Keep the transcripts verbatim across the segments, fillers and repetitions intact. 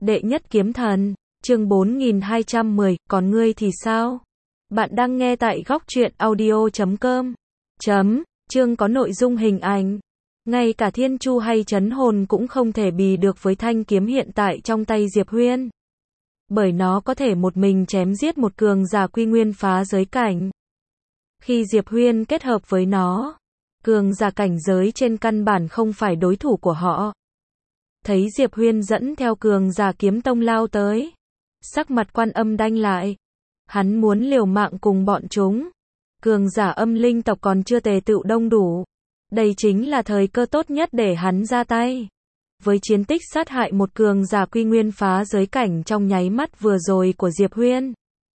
Đệ nhất kiếm thần, chương bốn nghìn hai trăm mười, còn ngươi thì sao? Bạn đang nghe tại góc truyện audio chấm com. Chấm, chương có nội dung hình ảnh. Ngay cả Thiên Chu hay Trấn Hồn cũng không thể bì được với thanh kiếm hiện tại trong tay Diệp Huyên. Bởi nó có thể một mình chém giết một cường giả quy nguyên phá giới cảnh. Khi Diệp Huyên kết hợp với nó, cường giả cảnh giới trên căn bản không phải đối thủ của họ. Thấy Diệp Huyên dẫn theo cường giả kiếm tông lao tới, sắc mặt Quan Âm đanh lại. Hắn muốn liều mạng cùng bọn chúng. Cường giả âm linh tộc còn chưa tề tựu đông đủ. Đây chính là thời cơ tốt nhất để hắn ra tay. Với chiến tích sát hại một cường giả quy nguyên phá giới cảnh trong nháy mắt vừa rồi của Diệp Huyên,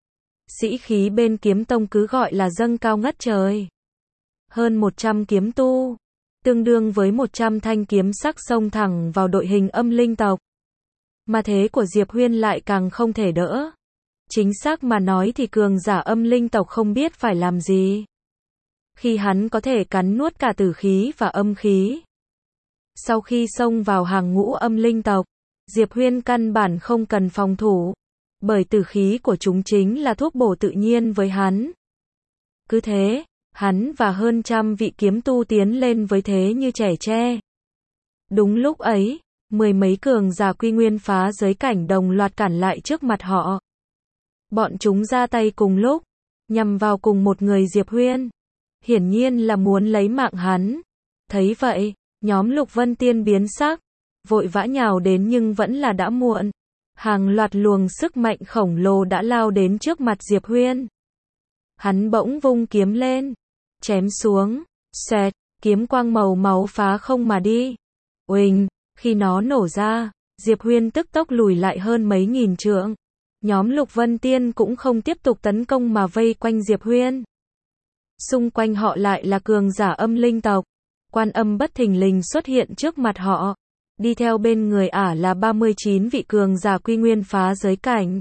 sĩ khí bên kiếm tông cứ gọi là dâng cao ngất trời. Hơn một trăm kiếm tu, tương đương với một trăm thanh kiếm sắc xông thẳng vào đội hình âm linh tộc. Mà thế của Diệp Huyên lại càng không thể đỡ. Chính xác mà nói thì cường giả âm linh tộc không biết phải làm gì. Khi hắn có thể cắn nuốt cả tử khí và âm khí. Sau khi xông vào hàng ngũ âm linh tộc, Diệp Huyên căn bản không cần phòng thủ. Bởi tử khí của chúng chính là thuốc bổ tự nhiên với hắn. Cứ thế, hắn và hơn trăm vị kiếm tu tiến lên với thế như trẻ tre. Đúng lúc ấy, mười mấy cường giả quy nguyên phá giới cảnh đồng loạt cản lại trước mặt họ. Bọn chúng ra tay cùng lúc, nhằm vào cùng một người Diệp Huyên. Hiển nhiên là muốn lấy mạng hắn. Thấy vậy, nhóm Lục Vân Tiên biến sắc, vội vã nhào đến nhưng vẫn là đã muộn. Hàng loạt luồng sức mạnh khổng lồ đã lao đến trước mặt Diệp Huyên. Hắn bỗng vung kiếm lên, chém xuống, xoẹt, kiếm quang màu máu phá không mà đi. Uỳnh, khi nó nổ ra, Diệp Huyên tức tốc lùi lại hơn mấy nghìn trượng. Nhóm Lục Vân Tiên cũng không tiếp tục tấn công mà vây quanh Diệp Huyên. Xung quanh họ lại là cường giả âm linh tộc. Quan Âm bất thình lình xuất hiện trước mặt họ. Đi theo bên người ả là ba mươi chín vị cường giả quy nguyên phá giới cảnh.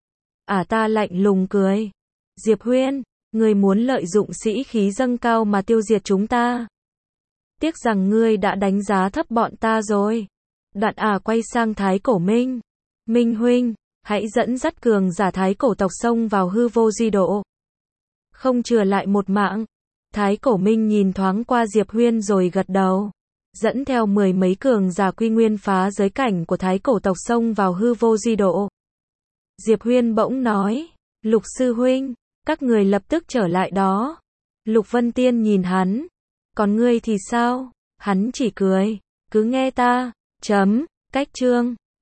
Ả ta lạnh lùng cười. Diệp Huyên, ngươi muốn lợi dụng sĩ khí dâng cao mà tiêu diệt chúng ta. Tiếc rằng ngươi đã đánh giá thấp bọn ta rồi. Đoạn ả quay sang Thái Cổ Minh. Minh huynh, hãy dẫn dắt cường giả Thái Cổ tộc xông vào hư vô di độ. Không chừa lại một mạng. Thái Cổ Minh nhìn thoáng qua Diệp Huyên rồi gật đầu. Dẫn theo mười mấy cường giả quy nguyên phá giới cảnh của Thái Cổ tộc xông vào hư vô di độ. Diệp Huyên bỗng nói, Lục sư huynh, các người lập tức trở lại đó. Lục Vân Tiên nhìn hắn. Còn ngươi thì sao? Hắn chỉ cười, cứ nghe ta. Chấm, cách chương.